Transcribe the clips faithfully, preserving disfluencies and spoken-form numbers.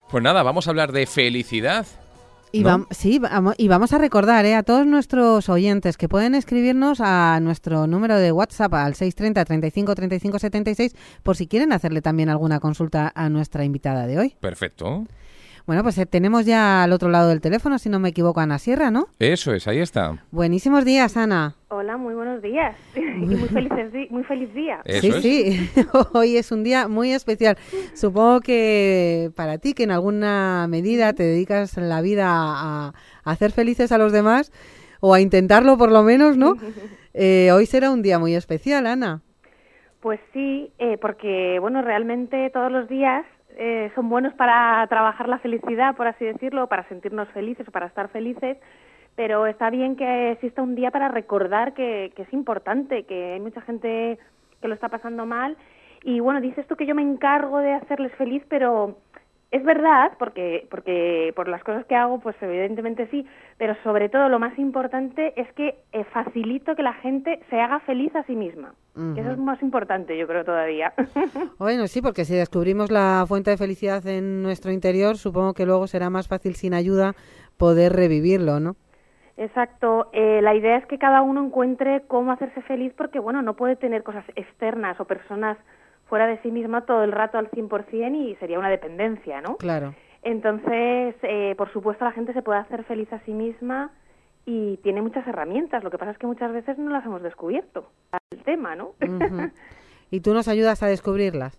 Pues nada, vamos a hablar de felicidad. Y, ¿no? vam- sí, vamos, y vamos a recordar eh, a todos nuestros oyentes que pueden escribirnos a nuestro número de WhatsApp al seis treinta, treinta y cinco, treinta y cinco, setenta y seis por si quieren hacerle también alguna consulta a nuestra invitada de hoy. Perfecto. Bueno, pues eh, tenemos ya al otro lado del teléfono, si no me equivoco, a Ana Sierra, ¿no? Eso es, ahí está. Buenísimos días, Ana. Hola, muy buenos días y muy, felices di- muy feliz día. Eso sí, es. sí, hoy es un día muy especial. Supongo que para ti, que en alguna medida te dedicas la vida a, a hacer felices a los demás, o a intentarlo por lo menos, ¿no? Eh, hoy será un día muy especial, Ana. Pues sí, eh, porque bueno, realmente todos los días eh, son buenos para trabajar la felicidad, por así decirlo, para sentirnos felices o para estar felices, pero está bien que exista un día para recordar que, que es importante, que hay mucha gente que lo está pasando mal. Y bueno, dices tú que yo me encargo de hacerles feliz, pero es verdad, porque porque por las cosas que hago, pues evidentemente sí, pero sobre todo lo más importante es que eh, facilito que la gente se haga feliz a sí misma. Ujú. Que eso es más importante, yo creo, todavía. Bueno, sí, porque si descubrimos la fuente de felicidad en nuestro interior, supongo que luego será más fácil sin ayuda poder revivirlo, ¿no? Exacto. Eh, la idea es que cada uno encuentre cómo hacerse feliz, porque, bueno, no puede tener cosas externas o personas fuera de sí misma todo el rato al cien por ciento y sería una dependencia, ¿no? Claro. Entonces, eh, por supuesto, la gente se puede hacer feliz a sí misma y tiene muchas herramientas. Lo que pasa es que muchas veces no las hemos descubierto. El tema, ¿no? Ujú. ¿Y tú nos ayudas a descubrirlas?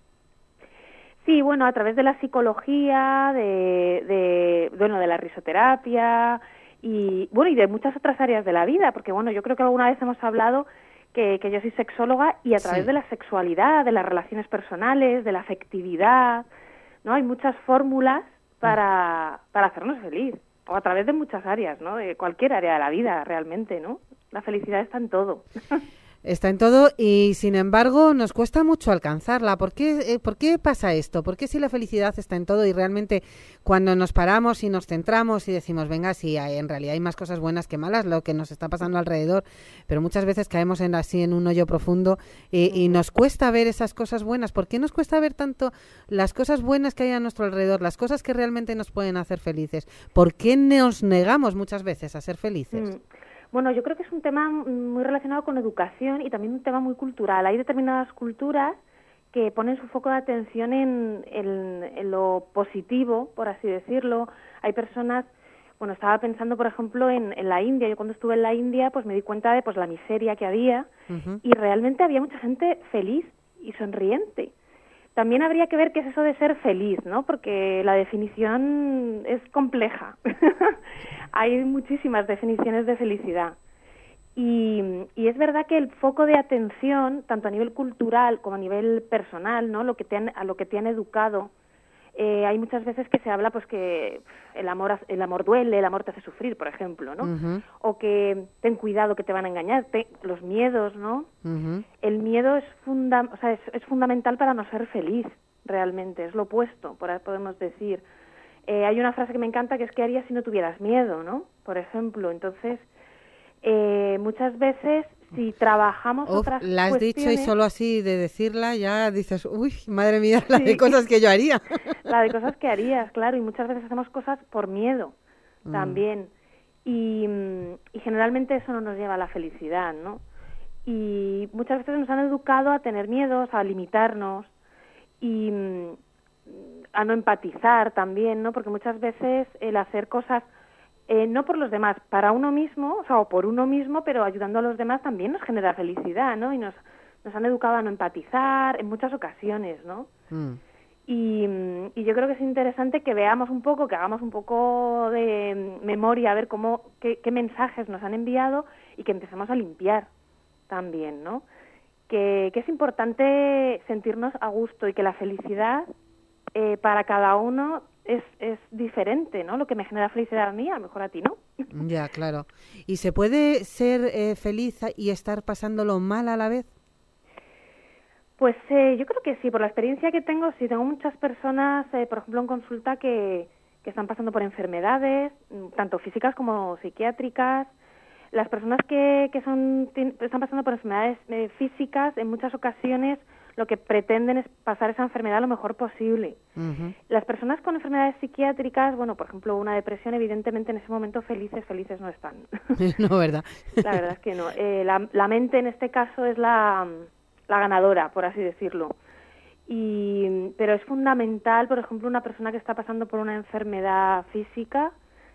Sí, bueno, a través de la psicología, de, de, bueno, de la risoterapia y, bueno, y de muchas otras áreas de la vida, porque, bueno, yo creo que alguna vez hemos hablado que, que yo soy sexóloga y a través Sí. de la sexualidad, de las relaciones personales, de la afectividad, ¿no? Hay muchas fórmulas para, para hacernos feliz, o a través de muchas áreas, ¿no? De cualquier área de la vida, realmente, ¿no? La felicidad está en todo. Está en todo y, sin embargo, nos cuesta mucho alcanzarla. ¿Por qué, eh, ¿Por qué pasa esto? ¿Por qué si la felicidad está en todo y realmente cuando nos paramos y nos centramos y decimos, venga, sí, hay, en realidad hay más cosas buenas que malas, lo que nos está pasando alrededor, pero muchas veces caemos en así en un hoyo profundo y, y nos cuesta ver esas cosas buenas? ¿Por qué nos cuesta ver tanto las cosas buenas que hay a nuestro alrededor, las cosas que realmente nos pueden hacer felices? ¿Por qué nos negamos muchas veces a ser felices? Mm. Bueno, yo creo que es un tema muy relacionado con educación y también un tema muy cultural. Hay determinadas culturas que ponen su foco de atención en, en, en lo positivo, por así decirlo. Hay personas, bueno, estaba pensando, por ejemplo, en, en la India. Yo cuando estuve en la India, pues me di cuenta de pues la miseria que había Ujú. y realmente había mucha gente feliz y sonriente. También habría que ver qué es eso de ser feliz, ¿no? Porque la definición es compleja. Hay muchísimas definiciones de felicidad. Y, y es verdad que el foco de atención, tanto a nivel cultural como a nivel personal, ¿no? Lo que te han, a lo que te han educado, eh, hay muchas veces que se habla pues que el amor el amor duele, el amor te hace sufrir, por ejemplo, ¿no? Ujú. O que ten cuidado que te van a engañar, te, los miedos, ¿no? Ujú. El miedo es, funda, o sea, es, es fundamental para no ser feliz, realmente, es lo opuesto, por ahí podemos decir. Eh, hay una frase que me encanta que es ¿qué harías si no tuvieras miedo, ¿no? Por ejemplo, entonces, eh, muchas veces si trabajamos Uf, otras la has dicho y cuestiones, solo así de decirla ya dices, uy, madre mía, la Sí. de cosas que yo haría. la de cosas que harías, claro, y muchas veces hacemos cosas por miedo Mm. también, y, mm, y generalmente eso no nos lleva a la felicidad, ¿no? Y muchas veces nos han educado a tener miedos, a limitarnos y mm, a no empatizar también, ¿no? Porque muchas veces el hacer cosas eh, no por los demás, para uno mismo, o sea, o por uno mismo, pero ayudando a los demás también nos genera felicidad, ¿no? Y nos, nos han educado a no empatizar en muchas ocasiones, ¿no? Mm. Y, y yo creo que es interesante que veamos un poco, que hagamos un poco de memoria, a ver cómo, qué, qué mensajes nos han enviado y que empecemos a limpiar también, ¿no? Que, que es importante sentirnos a gusto y que la felicidad eh, para cada uno es, es diferente, ¿no? Lo que me genera felicidad a mí, a lo mejor a ti no. Ya, claro. ¿Y se puede ser eh, feliz y estar pasándolo mal a la vez? Pues eh, yo creo que sí, por la experiencia que tengo, sí, tengo muchas personas, eh, por ejemplo, en consulta que, que están pasando por enfermedades, tanto físicas como psiquiátricas. Las personas que, que son, están pasando por enfermedades eh, físicas, en muchas ocasiones lo que pretenden es pasar esa enfermedad lo mejor posible. Uh-huh. Las personas con enfermedades psiquiátricas, bueno, por ejemplo, una depresión, evidentemente en ese momento felices, felices no están. No, ¿verdad? La verdad es que no. Eh, la, la mente en este caso es la, la ganadora, por así decirlo. Y, pero es fundamental, por ejemplo, una persona que está pasando por una enfermedad física,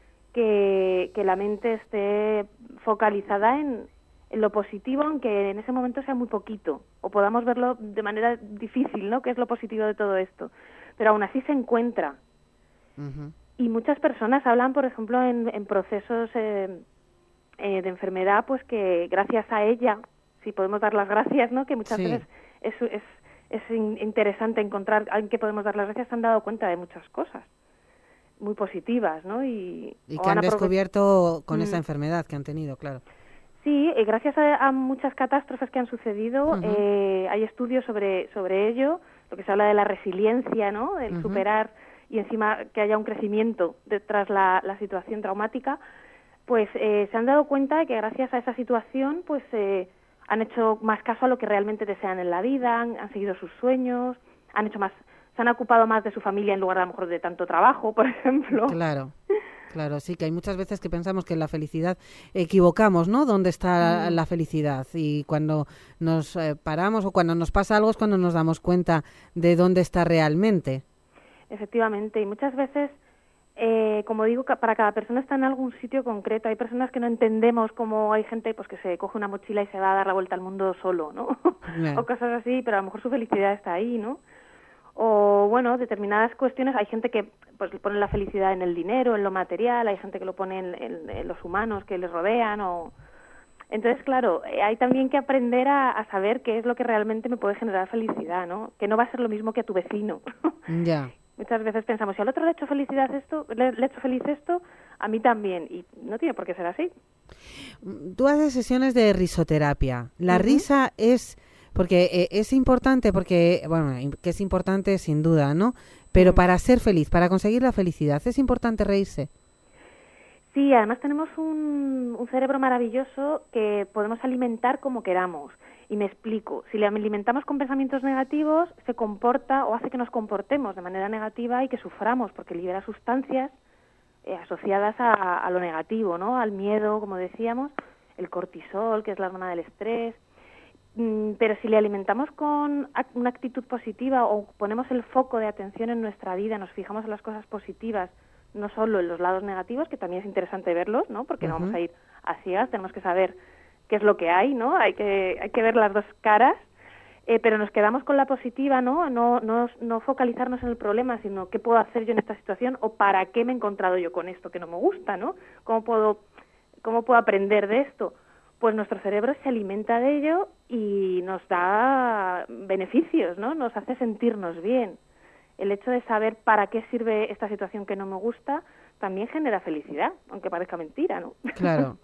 que, que la mente esté focalizada en, en lo positivo, aunque en ese momento sea muy poquito, o podamos verlo de manera difícil, ¿no?, que es lo positivo de todo esto. Pero aún así se encuentra. Uh-huh. Y muchas personas hablan, por ejemplo, en, en procesos eh, eh, de enfermedad, pues que gracias a ella, si podemos dar las gracias, ¿no?, que muchas Sí. veces es, es, es in- interesante encontrar a alguien que podemos dar las gracias, se han dado cuenta de muchas cosas muy positivas, ¿no? Y, Y o que han aprove- descubierto con Mm. esa enfermedad que han tenido, claro. Sí, eh, gracias a, a muchas catástrofes que han sucedido, Ujú. eh, hay estudios sobre, sobre ello, lo que se habla de la resiliencia, ¿no?, el Ujú. superar y encima que haya un crecimiento de- tras la, la situación traumática, pues eh, se han dado cuenta de que gracias a esa situación pues eh, han hecho más caso a lo que realmente desean en la vida, han, han seguido sus sueños, han hecho más, se han ocupado más de su familia en lugar de a lo mejor de tanto trabajo, por ejemplo. Claro. Claro, sí, que hay muchas veces que pensamos que en la felicidad equivocamos, ¿no? ¿Dónde está Mm. la felicidad? Y cuando nos eh, paramos o cuando nos pasa algo es cuando nos damos cuenta de dónde está realmente. Efectivamente, y muchas veces, eh, como digo, ca- para cada persona está en algún sitio concreto. Hay personas que no entendemos cómo hay gente pues que se coge una mochila y se va a dar la vuelta al mundo solo, ¿no? Yeah. O cosas así, pero a lo mejor su felicidad está ahí, ¿no? O, bueno, determinadas cuestiones, hay gente que pues pone la felicidad en el dinero, en lo material, hay gente que lo pone en, en- en los humanos que les rodean, o... Entonces, claro, eh, hay también que aprender a, a saber qué es lo que realmente me puede generar felicidad, ¿no? Que no va a ser lo mismo que a tu vecino. Ya. Muchas veces pensamos, si al otro le he hecho felicidad esto, le, le he hecho feliz esto, a mí también, y no tiene por qué ser así. Tú haces sesiones de risoterapia. La Ujú. risa es, porque eh, es importante, porque, bueno, im- que es importante sin duda, ¿no? Pero Mm. para ser feliz, para conseguir la felicidad, es importante reírse. Sí, además tenemos un, un cerebro maravilloso que podemos alimentar como queramos. Y me explico, si le alimentamos con pensamientos negativos, se comporta o hace que nos comportemos de manera negativa y que suframos, porque libera sustancias eh, asociadas a, a lo negativo, ¿no? Al miedo, como decíamos, el cortisol, que es la hormona del estrés. Mm, Pero si le alimentamos con ac- una actitud positiva o ponemos el foco de atención en nuestra vida, nos fijamos en las cosas positivas, no solo en los lados negativos, que también es interesante verlos, ¿no? Porque no Ujú. vamos a ir a ciegas, tenemos que saber qué es lo que hay, ¿no? Hay que hay que ver las dos caras, eh, pero nos quedamos con la positiva, ¿no? No, no no focalizarnos en el problema, sino qué puedo hacer yo en esta situación o para qué me he encontrado yo con esto que no me gusta, ¿no? ¿Cómo puedo cómo puedo aprender de esto? Pues nuestro cerebro se alimenta de ello y nos da beneficios, ¿no? Nos hace sentirnos bien. El hecho de saber para qué sirve esta situación que no me gusta también genera felicidad, aunque parezca mentira, ¿no? Claro.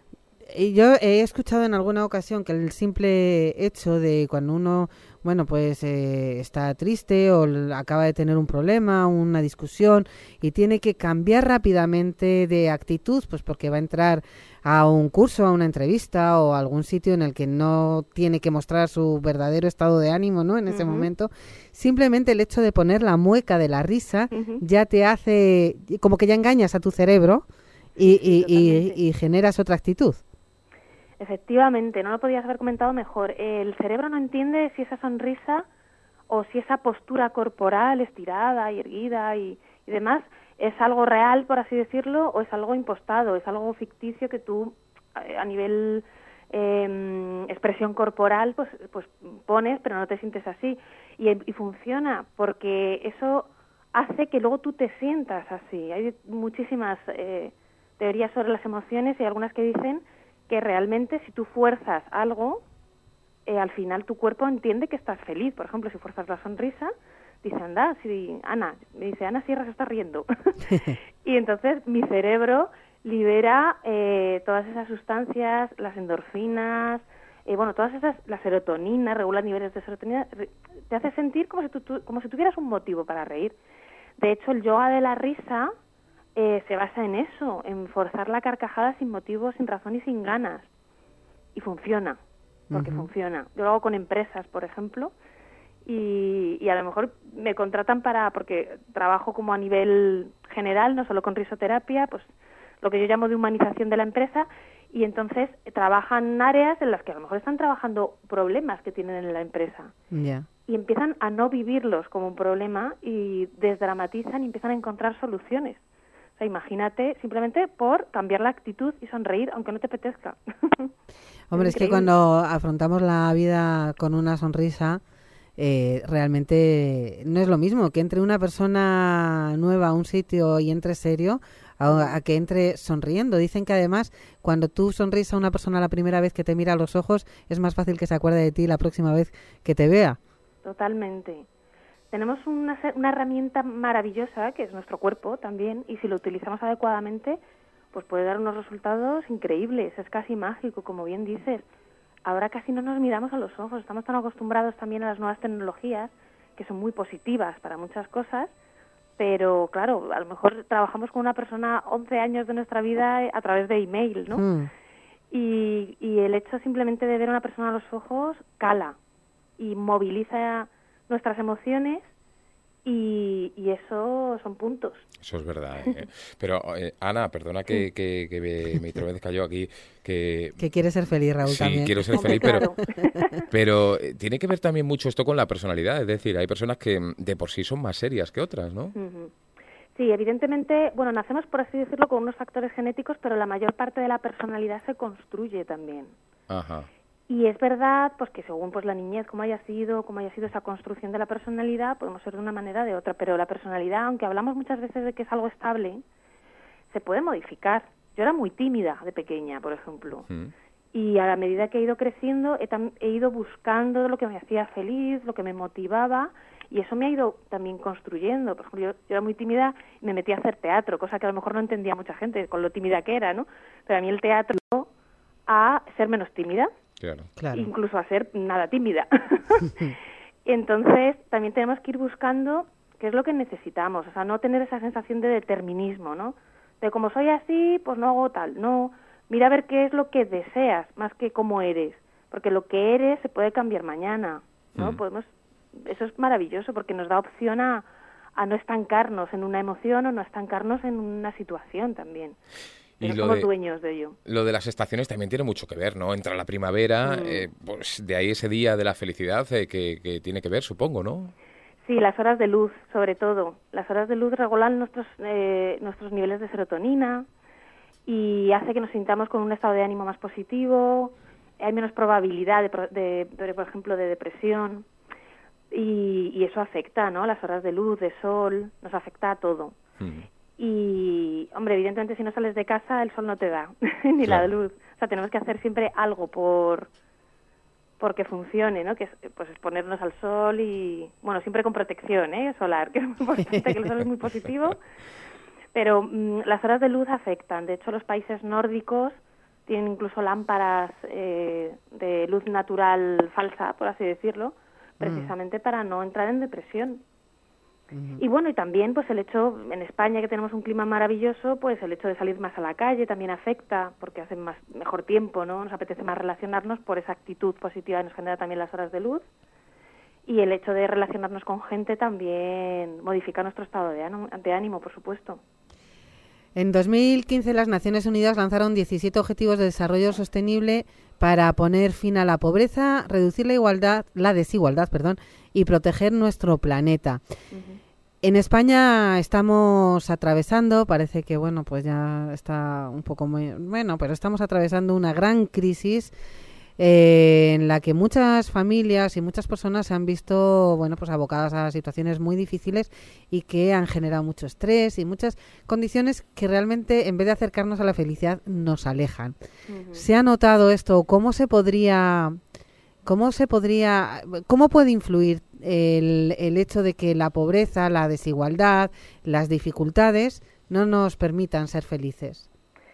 Y yo he escuchado en alguna ocasión que el simple hecho de cuando uno, bueno, pues eh, está triste o l- acaba de tener un problema, una discusión y tiene que cambiar rápidamente de actitud, pues porque va a entrar a un curso, a una entrevista o a algún sitio en el que no tiene que mostrar su verdadero estado de ánimo, ¿no? En ese Ujú. momento, simplemente el hecho de poner la mueca de la risa Ujú. ya te hace, como que ya engañas a tu cerebro y, Sí, y, y, totalmente. y generas otra actitud. Efectivamente, no lo podías haber comentado mejor. El cerebro no entiende si esa sonrisa o si esa postura corporal estirada y erguida y, y demás es algo real, por así decirlo, o es algo impostado, es algo ficticio que tú eh, a nivel eh, expresión corporal pues pues pones, pero no te sientes así. Y, y funciona porque eso hace que luego tú te sientas así. Hay muchísimas eh, teorías sobre las emociones y algunas que dicen que realmente si tú fuerzas algo, eh, al final tu cuerpo entiende que estás feliz. Por ejemplo, si fuerzas la sonrisa, dice, anda, si Ana, me dice, Ana Sierra se está riendo. Y entonces mi cerebro libera eh, todas esas sustancias, las endorfinas, eh, bueno, todas esas, la serotonina, regula niveles de serotonina, re- te hace sentir como si, tú, tú- como si tuvieras un motivo para reír. De hecho, el yoga de la risa eh, se basa en eso, en forzar la carcajada sin motivo, sin razón y sin ganas. Y funciona, porque Ujú. funciona. Yo lo hago con empresas, por ejemplo, y, y a lo mejor me contratan para, porque trabajo como a nivel general, no solo con risoterapia, pues lo que yo llamo de humanización de la empresa, y entonces trabajan áreas en las que a lo mejor están trabajando problemas que tienen en la empresa. Ya. Y empiezan a no vivirlos como un problema y desdramatizan y empiezan a encontrar soluciones. O sea, imagínate, simplemente por cambiar la actitud y sonreír, aunque no te apetezca. Hombre, es, es que cuando afrontamos la vida con una sonrisa, eh, realmente no es lo mismo que entre una persona nueva a un sitio y entre serio a, a que entre sonriendo. Dicen que además cuando tú sonríes a una persona la primera vez que te mira a los ojos, es más fácil que se acuerde de ti la próxima vez que te vea. Totalmente. Tenemos una, una herramienta maravillosa que es nuestro cuerpo también, y si lo utilizamos adecuadamente, pues puede dar unos resultados increíbles. Es casi mágico, como bien dices. Ahora casi no nos miramos a los ojos, estamos tan acostumbrados también a las nuevas tecnologías, que son muy positivas para muchas cosas, pero claro, a lo mejor trabajamos con una persona once años de nuestra vida a través de email, ¿no? Mm. Y, y el hecho simplemente de ver a una persona a los ojos cala y moviliza nuestras emociones, y, y eso son puntos. Eso es verdad. ¿eh? Pero, eh, Ana, perdona que, que, que me, me introduzca yo aquí. Que, que quieres ser feliz, Raúl, sí, también. Sí, quiero ser feliz, pero, pero tiene que ver también mucho esto con la personalidad. Es decir, hay personas que de por sí son más serias que otras, ¿no? Uh-huh. Sí, evidentemente, bueno, nacemos, por así decirlo, con unos factores genéticos, pero la mayor parte de la personalidad se construye también. Ajá. Y es verdad, pues que según pues la niñez, cómo haya sido, cómo haya sido esa construcción de la personalidad, podemos ser de una manera o de otra, pero la personalidad, aunque hablamos muchas veces de que es algo estable, se puede modificar. Yo era muy tímida de pequeña, por ejemplo, mm. y a la medida que he ido creciendo, he, tam- he ido buscando lo que me hacía feliz, lo que me motivaba, y eso me ha ido también construyendo. Por ejemplo, yo, yo era muy tímida y me metí a hacer teatro, cosa que a lo mejor no entendía mucha gente con lo tímida que era, ¿no? Pero a mí el teatro a ser menos tímida. Claro. Claro. Incluso a ser nada tímida. Entonces, también tenemos que ir buscando qué es lo que necesitamos, o sea, no tener esa sensación de determinismo, ¿no? De como soy así, pues no hago tal. No, mira a ver qué es lo que deseas, más que cómo eres, porque lo que eres se puede cambiar mañana, ¿no? Mm. Podemos, eso es maravilloso porque nos da opción a, a no estancarnos en una emoción o no estancarnos en una situación también. Pero y lo somos de, dueños de ello. Lo de las estaciones también tiene mucho que ver, ¿no? Entra la primavera, mm. eh, pues de ahí ese día de la felicidad eh, que, que tiene que ver, supongo, ¿no? Sí, las horas de luz, sobre todo. Las horas de luz regulan nuestros eh, nuestros niveles de serotonina y hace que nos sintamos con un estado de ánimo más positivo, hay menos probabilidad, de, de, de por ejemplo, de depresión, y, y eso afecta, ¿no? Las horas de luz, de sol, nos afecta a todo. Mm. Y, hombre, evidentemente si no sales de casa el sol no te da, ni claro. la luz. O sea, tenemos que hacer siempre algo por porque funcione, ¿no? Que es pues exponernos al sol y, bueno, siempre con protección, ¿eh? Solar, que es muy importante, que el sol es muy positivo. Pero mmm, las horas de luz afectan. De hecho, los países nórdicos tienen incluso lámparas eh, de luz natural falsa, por así decirlo, precisamente mm. para no entrar en depresión. Uh-huh. Y bueno, y también pues el hecho, en España que tenemos un clima maravilloso, pues el hecho de salir más a la calle también afecta, porque hace más mejor tiempo, ¿no? Nos apetece más relacionarnos por esa actitud positiva que nos genera también las horas de luz. Y el hecho de relacionarnos con gente también modifica nuestro estado de ánimo, de ánimo, por supuesto. En dos mil quince las Naciones Unidas lanzaron diecisiete Objetivos de Desarrollo Sostenible para poner fin a la pobreza, reducir la igualdad, la desigualdad, perdón, y proteger nuestro planeta. Uh-huh. En España estamos atravesando, parece que bueno, pues ya está un poco muy bueno, pero estamos atravesando una gran crisis eh, en la que muchas familias y muchas personas se han visto, bueno, pues abocadas a situaciones muy difíciles y que han generado mucho estrés y muchas condiciones que realmente, en vez de acercarnos a la felicidad, nos alejan. Uh-huh. ¿Se ha notado esto? ¿Cómo se podría, cómo se podría, cómo puede influir el, el hecho de que la pobreza, la desigualdad, las dificultades no nos permitan ser felices?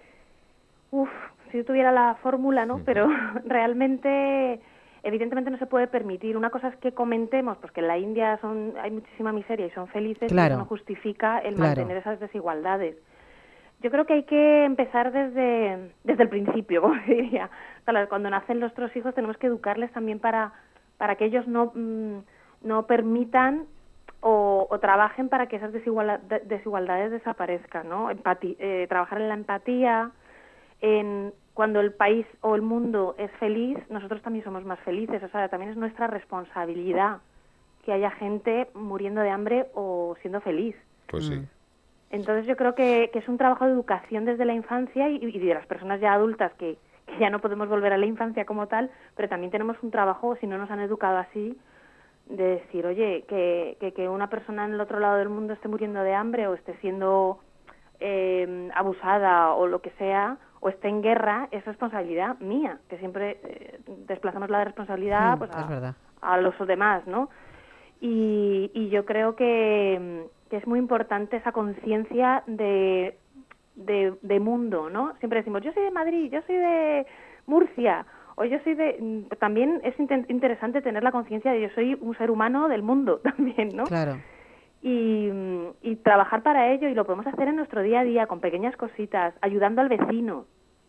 Uf. Si yo tuviera la fórmula, ¿no? Pero realmente, evidentemente no se puede permitir. Una cosa es que comentemos, pues que en la India son, hay muchísima miseria y son felices, claro. y eso no justifica el claro. mantener esas desigualdades. Yo creo que hay que empezar desde, desde el principio, como diría. Cuando nacen nuestros hijos tenemos que educarles también para, para que ellos no, mmm, no permitan o, o trabajen para que esas desiguala- de- desigualdades desaparezcan, ¿no? Empati- eh, trabajar en la empatía, en cuando el país o el mundo es feliz, nosotros también somos más felices, o sea, también es nuestra responsabilidad que haya gente muriendo de hambre o siendo feliz. Pues sí. Entonces yo creo que, que es un trabajo de educación desde la infancia y, y de las personas ya adultas que, que ya no podemos volver a la infancia como tal, pero también tenemos un trabajo, si no nos han educado así, de decir, oye, que, que, que una persona en el otro lado del mundo esté muriendo de hambre o esté siendo eh, abusada o lo que sea, o esté en guerra, es responsabilidad mía, que siempre eh, desplazamos la responsabilidad Mm, pues, es a, verdad. a los demás, ¿no? Y, y yo creo que, que es muy importante esa conciencia de, de, de mundo, ¿no? Siempre decimos, yo soy de Madrid, yo soy de Murcia, o yo soy de... También es inter- interesante tener la conciencia de yo soy un ser humano del mundo también, ¿no? Claro. Y, y trabajar para ello, y lo podemos hacer en nuestro día a día, con pequeñas cositas, ayudando al vecino,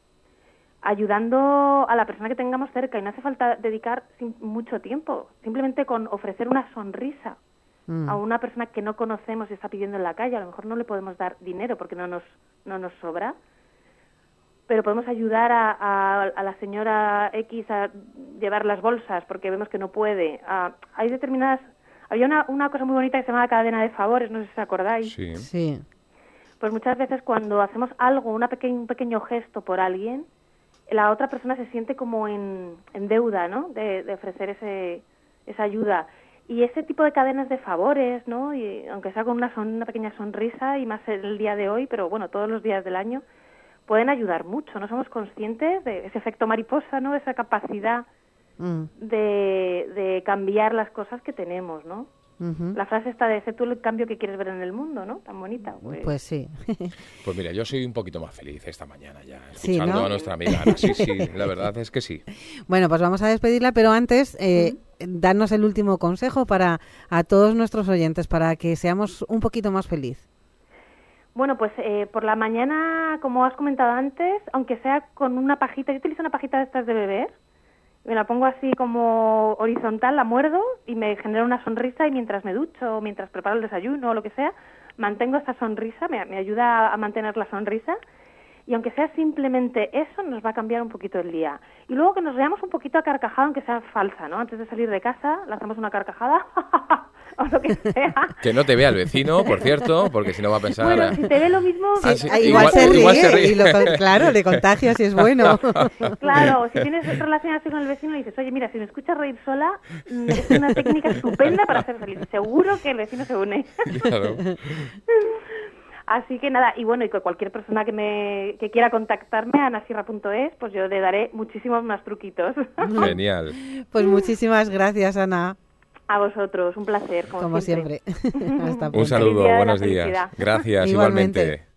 ayudando a la persona que tengamos cerca, y no hace falta dedicar sim- mucho tiempo, simplemente con ofrecer una sonrisa Mm. a una persona que no conocemos y está pidiendo en la calle. A lo mejor no le podemos dar dinero porque no nos, no nos sobra, pero podemos ayudar a, a, a la señora X a llevar las bolsas porque vemos que no puede. Ah, hay determinadas... Había una, una cosa muy bonita que se llama cadena de favores, no sé si os acordáis. Sí. Sí. Pues muchas veces cuando hacemos algo, una peque- un pequeño gesto por alguien, la otra persona se siente como en, en deuda, ¿no? De, de ofrecer ese, esa ayuda. Y ese tipo de cadenas de favores, ¿no? Y aunque sea con una, son, una pequeña sonrisa, y más el día de hoy, pero bueno, todos los días del año, pueden ayudar mucho. No somos conscientes de ese efecto mariposa, ¿no? Esa capacidad Mm. de, de cambiar las cosas que tenemos, ¿no? Ujú. La frase está de ser tú el cambio que quieres ver en el mundo, ¿no? Tan bonita. Pues, Pues sí. Pues mira, yo soy un poquito más feliz esta mañana ya, Sí, escuchando ¿no? a nuestra amiga Ana. Sí, sí, la verdad es que sí. Bueno, pues vamos a despedirla, pero antes, eh, darnos el último consejo para a todos nuestros oyentes, para que seamos un poquito más feliz. Bueno, pues eh, por la mañana, como has comentado antes, aunque sea con una pajita, yo utilizo una pajita de estas de beber, me la pongo así como horizontal, la muerdo y me genera una sonrisa, y mientras me ducho o mientras preparo el desayuno o lo que sea, mantengo esta sonrisa, me, me ayuda a mantener la sonrisa, y aunque sea simplemente eso, nos va a cambiar un poquito el día. Y luego que nos veamos un poquito a carcajada, aunque sea falsa, ¿no? Antes de salir de casa, lanzamos una carcajada o lo que sea. Que no te vea el vecino, por cierto, porque si no va a pensar... Bueno, si te ve lo mismo... Ah, sí. Ah, igual, Igual- se ríe, igual se ríe. y lo con- claro, le contagia si es bueno. Claro, si tienes relación así con el vecino y dices, oye, mira, si me escuchas reír sola, mm, es una técnica estupenda para ser feliz. Seguro que el vecino se une. Claro. Así que nada, y bueno, y que cualquier persona que me que quiera contactarme a anasierra punto es, pues yo le daré muchísimos más truquitos. Genial. Pues muchísimas gracias, Ana, A vosotros, un placer, como, como siempre. Hasta Un pronto. saludo, Feliz día de la buenos días. felicidad. Gracias, Igualmente. igualmente.